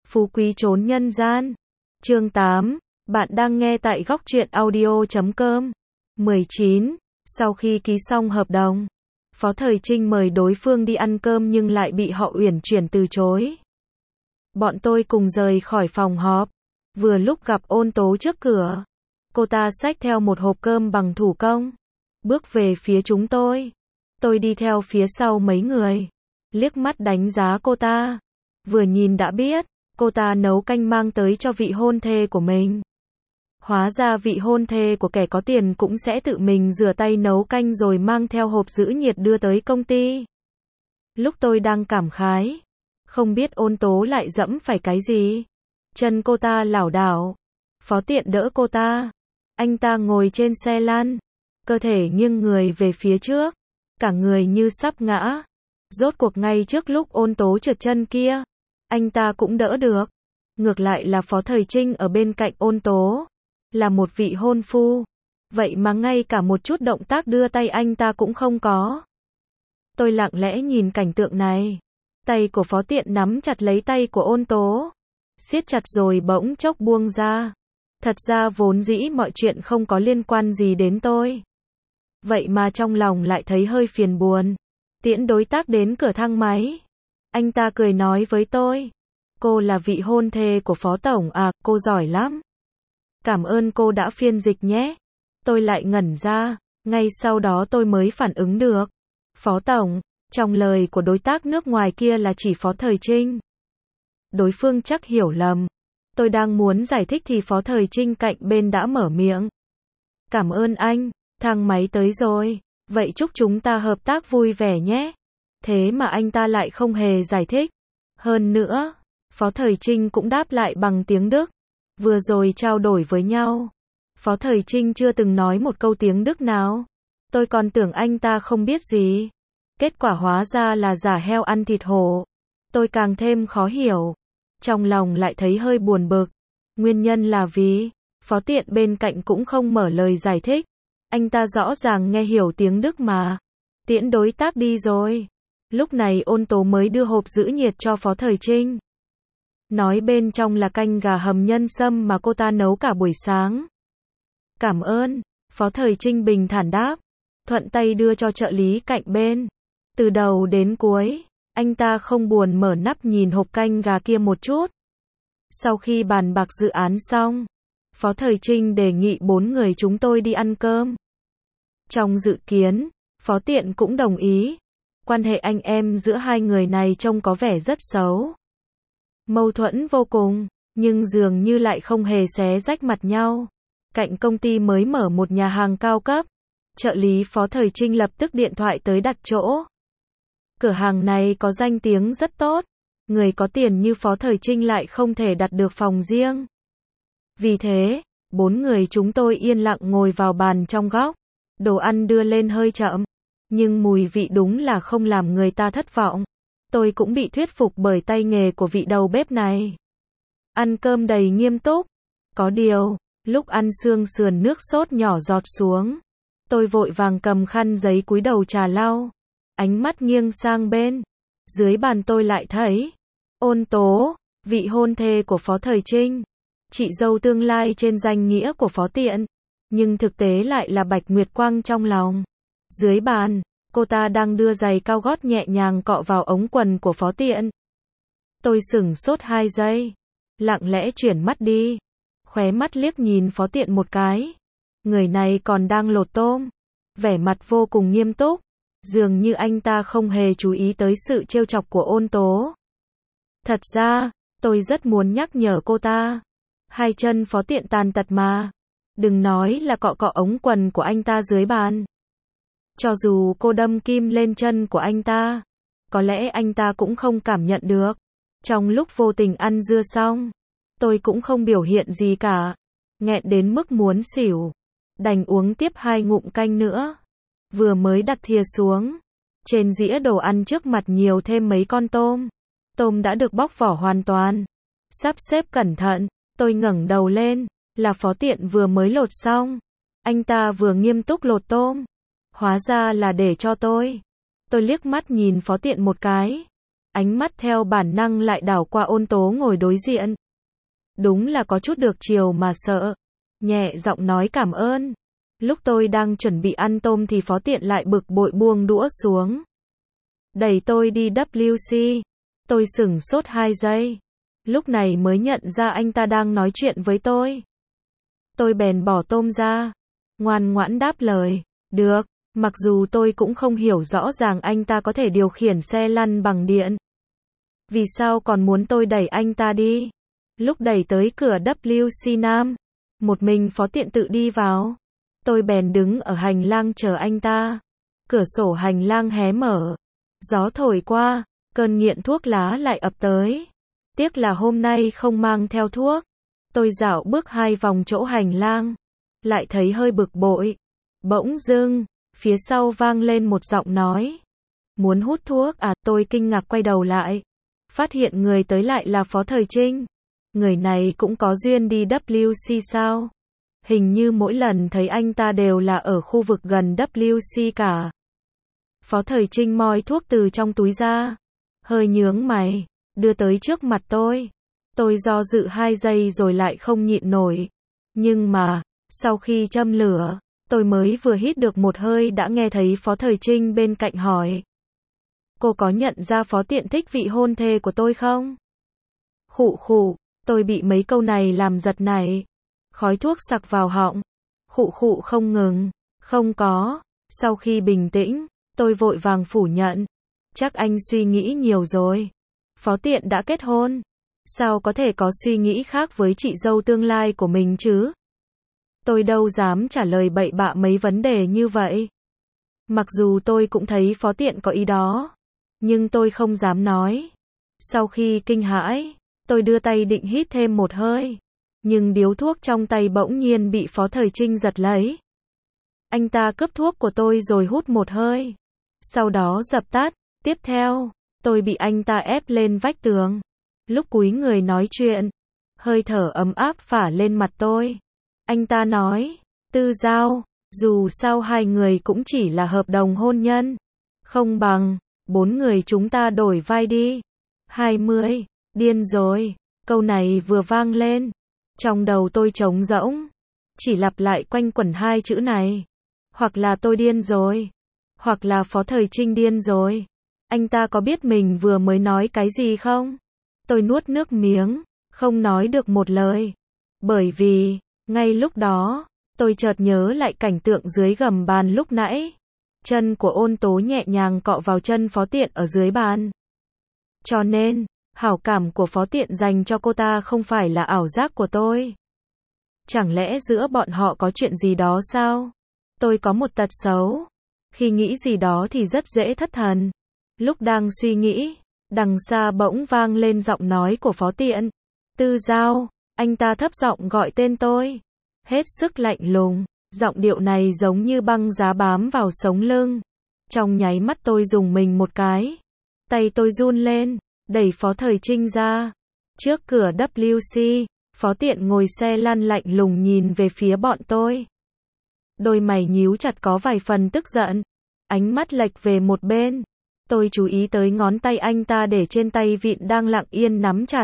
Phú quý trốn nhân gian. Chương 8. Bạn đang nghe tại góc truyện audio.com. 19. Sau khi ký xong hợp đồng, Phó Thời Trinh mời đối phương đi ăn cơm nhưng lại bị họ uyển chuyển từ chối. Bọn tôi cùng rời khỏi phòng họp. Vừa lúc gặp Ôn Tố trước cửa. Cô ta xách theo một hộp cơm bằng thủ công, bước về phía chúng tôi. Tôi đi theo phía sau mấy người, liếc mắt đánh giá cô ta. Vừa nhìn đã biết, cô ta nấu canh mang tới cho vị hôn thê của mình. Hóa ra vị hôn thê của kẻ có tiền cũng sẽ tự mình rửa tay nấu canh rồi mang theo hộp giữ nhiệt đưa tới công ty. Lúc tôi đang cảm khái, không biết Ôn Tố lại dẫm phải cái gì. Chân cô ta lảo đảo. Phó Tiện đỡ cô ta. Anh ta ngồi trên xe lăn, cơ thể nghiêng người về phía trước, cả người như sắp ngã. Rốt cuộc ngay trước lúc Ôn Tố trượt chân kia, anh ta cũng đỡ được. Ngược lại là Phó Thời Trinh ở bên cạnh Ôn Tố, là một vị hôn phu. Vậy mà ngay cả một chút động tác đưa tay anh ta cũng không có. Tôi lặng lẽ nhìn cảnh tượng này. Tay của Phó Tiện nắm chặt lấy tay của Ôn Tố, siết chặt rồi bỗng chốc buông ra. Thật ra vốn dĩ mọi chuyện không có liên quan gì đến tôi. Vậy mà trong lòng lại thấy hơi phiền buồn. Tiễn đối tác đến cửa thang máy. Anh ta cười nói với tôi. Cô là vị hôn thê của Phó Tổng à, cô giỏi lắm. Cảm ơn cô đã phiên dịch nhé. Tôi lại ngẩn ra, ngay sau đó tôi mới phản ứng được. Phó Tổng, trong lời của đối tác nước ngoài kia là chỉ Phó Thời Trinh. Đối phương chắc hiểu lầm. Tôi đang muốn giải thích thì Phó Thời Trinh cạnh bên đã mở miệng. Cảm ơn anh, thang máy tới rồi, vậy chúc chúng ta hợp tác vui vẻ nhé. Thế mà anh ta lại không hề giải thích. Hơn nữa, Phó Thời Trinh cũng đáp lại bằng tiếng Đức. Vừa rồi trao đổi với nhau, Phó Thời Trinh chưa từng nói một câu tiếng Đức nào. Tôi còn tưởng anh ta không biết gì. Kết quả hóa ra là giả heo ăn thịt hổ. Tôi càng thêm khó hiểu. Trong lòng lại thấy hơi buồn bực. Nguyên nhân là vì Phó Tiện bên cạnh cũng không mở lời giải thích. Anh ta rõ ràng nghe hiểu tiếng Đức mà. Tiễn đối tác đi rồi. Lúc này Ôn Tố mới đưa hộp giữ nhiệt cho Phó Thời Trinh. Nói bên trong là canh gà hầm nhân sâm mà cô ta nấu cả buổi sáng. Cảm ơn, Phó Thời Trinh bình thản đáp. Thuận tay đưa cho trợ lý cạnh bên. Từ đầu đến cuối, anh ta không buồn mở nắp nhìn hộp canh gà kia một chút. Sau khi bàn bạc dự án xong, Phó Thời Trinh đề nghị 4 người chúng tôi đi ăn cơm. Trong dự kiến, Phó Tiện cũng đồng ý. Quan hệ anh em giữa hai người này trông có vẻ rất xấu. Mâu thuẫn vô cùng, nhưng dường như lại không hề xé rách mặt nhau. Cạnh công ty mới mở một nhà hàng cao cấp. Trợ lý Phó Thời Trinh lập tức điện thoại tới đặt chỗ. Cửa hàng này có danh tiếng rất tốt. Người có tiền như Phó Thời Trinh lại không thể đặt được phòng riêng. Vì thế, 4 người chúng tôi yên lặng ngồi vào bàn trong góc. Đồ ăn đưa lên hơi chậm, nhưng mùi vị đúng là không làm người ta thất vọng. Tôi cũng bị thuyết phục bởi tay nghề của vị đầu bếp này. Ăn cơm đầy nghiêm túc. Có điều, lúc ăn xương sườn nước sốt nhỏ giọt xuống. Tôi vội vàng cầm khăn giấy cúi đầu trà lau. Ánh mắt nghiêng sang bên. Dưới bàn tôi lại thấy Ôn Tố, vị hôn thê của Phó Thời Trinh. Chị dâu tương lai trên danh nghĩa của Phó Tiện. Nhưng thực tế lại là Bạch Nguyệt Quang trong lòng. Dưới bàn, cô ta đang đưa giày cao gót nhẹ nhàng cọ vào ống quần của Phó Tiện. Tôi sửng sốt 2 giây. Lặng lẽ chuyển mắt đi. Khóe mắt liếc nhìn Phó Tiện một cái. Người này còn đang lột tôm. Vẻ mặt vô cùng nghiêm túc. Dường như anh ta không hề chú ý tới sự trêu chọc của Ôn Tố. Thật ra, tôi rất muốn nhắc nhở cô ta. Hai chân Phó Tiện tàn tật mà. Đừng nói là cọ cọ ống quần của anh ta dưới bàn. Cho dù cô đâm kim lên chân của anh ta, có lẽ anh ta cũng không cảm nhận được. Trong lúc vô tình ăn dưa xong, tôi cũng không biểu hiện gì cả. Nghẹn đến mức muốn xỉu. Đành uống tiếp 2 ngụm canh nữa. Vừa mới đặt thìa xuống, trên dĩa đồ ăn trước mặt nhiều thêm mấy con tôm. Tôm đã được bóc vỏ hoàn toàn. Sắp xếp cẩn thận, tôi ngẩng đầu lên, là Phó Tiện vừa mới lột xong. Anh ta vừa nghiêm túc lột tôm. Hóa ra là để cho tôi. Tôi liếc mắt nhìn Phó Tiện một cái. ánh mắt theo bản năng lại đảo qua Ôn Tố ngồi đối diện. Đúng là có chút được chiều mà sợ. Nhẹ giọng nói cảm ơn. Lúc tôi đang chuẩn bị ăn tôm thì Phó Tiện lại bực bội buông đũa xuống. Đẩy tôi đi WC. Tôi sửng sốt 2 giây. Lúc này mới nhận ra anh ta đang nói chuyện với tôi. Tôi bèn bỏ tôm ra. Ngoan ngoãn đáp lời. Được. Mặc dù tôi cũng không hiểu rõ ràng anh ta có thể điều khiển xe lăn bằng điện. Vì sao còn muốn tôi đẩy anh ta đi? Lúc đẩy tới cửa WC Nam, một mình Phó Tiện tự đi vào. Tôi bèn đứng ở hành lang chờ anh ta. Cửa sổ hành lang hé mở. Gió thổi qua, cơn nghiện thuốc lá lại ập tới. Tiếc là hôm nay không mang theo thuốc. Tôi dạo bước 2 vòng chỗ hành lang, lại thấy hơi bực bội. Bỗng dưng, phía sau vang lên một giọng nói. Muốn hút thuốc à? Tôi kinh ngạc quay đầu lại. Phát hiện người tới lại là Phó Thời Trinh. Người này cũng có duyên đi WC sao? Hình như mỗi lần thấy anh ta đều là ở khu vực gần WC cả. Phó Thời Trinh moi thuốc từ trong túi ra. Hơi nhướng mày, đưa tới trước mặt tôi. Tôi do dự 2 giây rồi lại không nhịn nổi. Nhưng mà, sau khi châm lửa, tôi mới vừa hít được một hơi đã nghe thấy Phó Thời Trinh bên cạnh hỏi. Cô có nhận ra Phó Tiện thích vị hôn thê của tôi không? Khụ khụ, tôi bị mấy câu này làm giật nảy. Khói thuốc sặc vào họng. Khụ khụ không ngừng. Không có. Sau khi bình tĩnh, tôi vội vàng phủ nhận. Chắc anh suy nghĩ nhiều rồi. Phó Tiện đã kết hôn. Sao có thể có suy nghĩ khác với chị dâu tương lai của mình chứ? Tôi đâu dám trả lời bậy bạ mấy vấn đề như vậy. Mặc dù tôi cũng thấy Phó Tiện có ý đó, nhưng tôi không dám nói. Sau khi kinh hãi, tôi đưa tay định hít thêm một hơi. Nhưng điếu thuốc trong tay bỗng nhiên bị Phó Thời Trinh giật lấy. Anh ta cướp thuốc của tôi rồi hút một hơi. Sau đó dập tắt. Tiếp theo, tôi bị anh ta ép lên vách tường. Lúc cúi người nói chuyện, hơi thở ấm áp phả lên mặt tôi. Anh ta nói, Tư Giao, dù sao hai người cũng chỉ là hợp đồng hôn nhân. Không bằng, 4 người chúng ta đổi vai đi. 20, điên rồi. Câu này vừa vang lên. Trong đầu tôi trống rỗng. Chỉ lặp lại quanh quẩn 2 chữ này. Hoặc là tôi điên rồi. Hoặc là Phó Thời Trinh điên rồi. Anh ta có biết mình vừa mới nói cái gì không? Tôi nuốt nước miếng, không nói được một lời. Bởi vì, ngay lúc đó, tôi chợt nhớ lại cảnh tượng dưới gầm bàn lúc nãy. Chân của Ôn Tố nhẹ nhàng cọ vào chân Phó Tiện ở dưới bàn. Cho nên, hảo cảm của Phó Tiện dành cho cô ta không phải là ảo giác của tôi. Chẳng lẽ giữa bọn họ có chuyện gì đó sao? Tôi có một tật xấu. Khi nghĩ gì đó thì rất dễ thất thần. Lúc đang suy nghĩ, đằng xa bỗng vang lên giọng nói của Phó Tiện. Tư Giao, anh ta thấp giọng gọi tên tôi. Hết sức lạnh lùng, giọng điệu này giống như băng giá bám vào sống lưng. Trong nháy mắt tôi rùng mình một cái. Tay tôi run lên, đẩy Phó Thời Trinh ra. Trước cửa WC, Phó Tiện ngồi xe lăn lạnh lùng nhìn về phía bọn tôi. Đôi mày nhíu chặt có vài phần tức giận. Ánh mắt lệch về một bên. Tôi chú ý tới ngón tay anh ta để trên tay vịn đang lặng yên nắm chặt.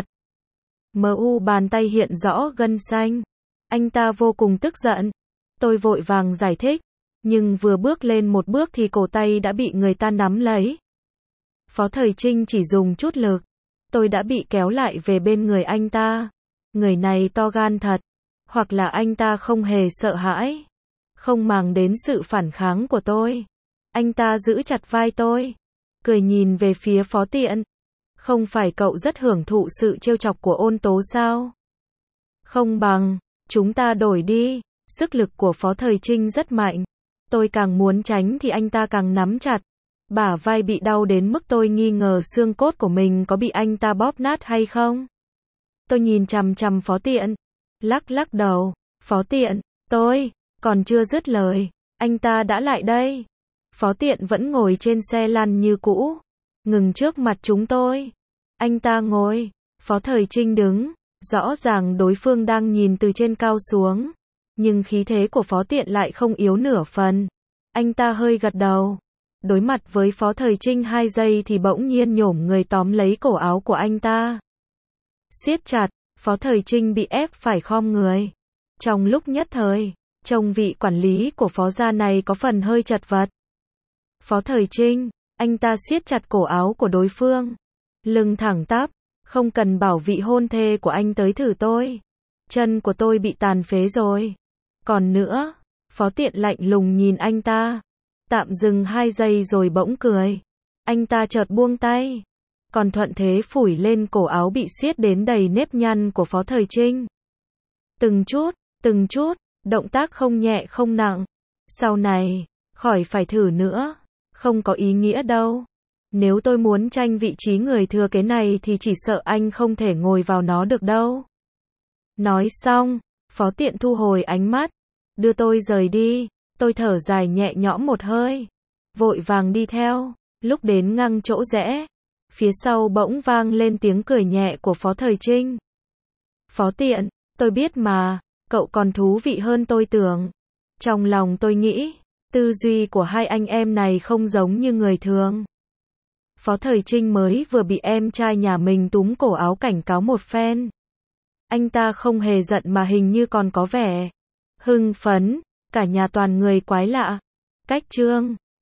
Bàn tay hiện rõ gân xanh. Anh ta vô cùng tức giận. Tôi vội vàng giải thích. Nhưng vừa bước lên một bước thì cổ tay đã bị người ta nắm lấy. Phó Thời Trinh chỉ dùng chút lực. Tôi đã bị kéo lại về bên người anh ta. Người này to gan thật. Hoặc là anh ta không hề sợ hãi. Không màng đến sự phản kháng của tôi. Anh ta giữ chặt vai tôi. Cười nhìn về phía Phó Tiện. Không phải cậu rất hưởng thụ sự trêu chọc của Ôn Tố sao? Không bằng, chúng ta đổi đi. Sức lực của Phó Thời Trinh rất mạnh. Tôi càng muốn tránh thì anh ta càng nắm chặt. Bả vai bị đau đến mức tôi nghi ngờ xương cốt của mình có bị anh ta bóp nát hay không. Tôi nhìn chằm chằm Phó Tiện. Lắc đầu. Phó Tiện, tôi, còn chưa dứt lời. Anh ta đã lại đây. Phó Tiện vẫn ngồi trên xe lăn như cũ. Ngừng trước mặt chúng tôi. Anh ta ngồi. Phó Thời Trinh đứng. Rõ ràng đối phương đang nhìn từ trên cao xuống. Nhưng khí thế của Phó Tiện lại không yếu nửa phần. Anh ta hơi gật đầu. Đối mặt với Phó Thời Trinh 2 giây thì bỗng nhiên nhổm người tóm lấy cổ áo của anh ta. Siết chặt, Phó Thời Trinh bị ép phải khom người. Trong lúc nhất thời, trông vị quản lý của Phó gia này có phần hơi chật vật. Phó Thời Trinh, anh ta siết chặt cổ áo của đối phương. Lưng thẳng tắp, không cần bảo vị hôn thê của anh tới thử tôi. Chân của tôi bị tàn phế rồi. Còn nữa, Phó Tiện lạnh lùng nhìn anh ta. Tạm dừng 2 giây rồi bỗng cười. Anh ta chợt buông tay. Còn thuận thế phủi lên cổ áo bị siết đến đầy nếp nhăn của Phó Thời Trinh. Từng chút, động tác không nhẹ không nặng. Sau này, khỏi phải thử nữa. Không có ý nghĩa đâu. Nếu tôi muốn tranh vị trí người thừa kế này thì chỉ sợ anh không thể ngồi vào nó được đâu. Nói xong, Phó Tiện thu hồi ánh mắt. Đưa tôi rời đi. Tôi thở dài nhẹ nhõm một hơi. Vội vàng đi theo. Lúc đến ngang chỗ rẽ, phía sau bỗng vang lên tiếng cười nhẹ của Phó Thời Trinh. Phó Tiện, tôi biết mà, cậu còn thú vị hơn tôi tưởng. Trong lòng tôi nghĩ, tư duy của hai anh em này không giống như người thường. Phó Thời Trinh mới vừa bị em trai nhà mình túm cổ áo cảnh cáo một phen. Anh ta không hề giận mà hình như còn có vẻ hưng phấn, cả nhà toàn người quái lạ. Cách chương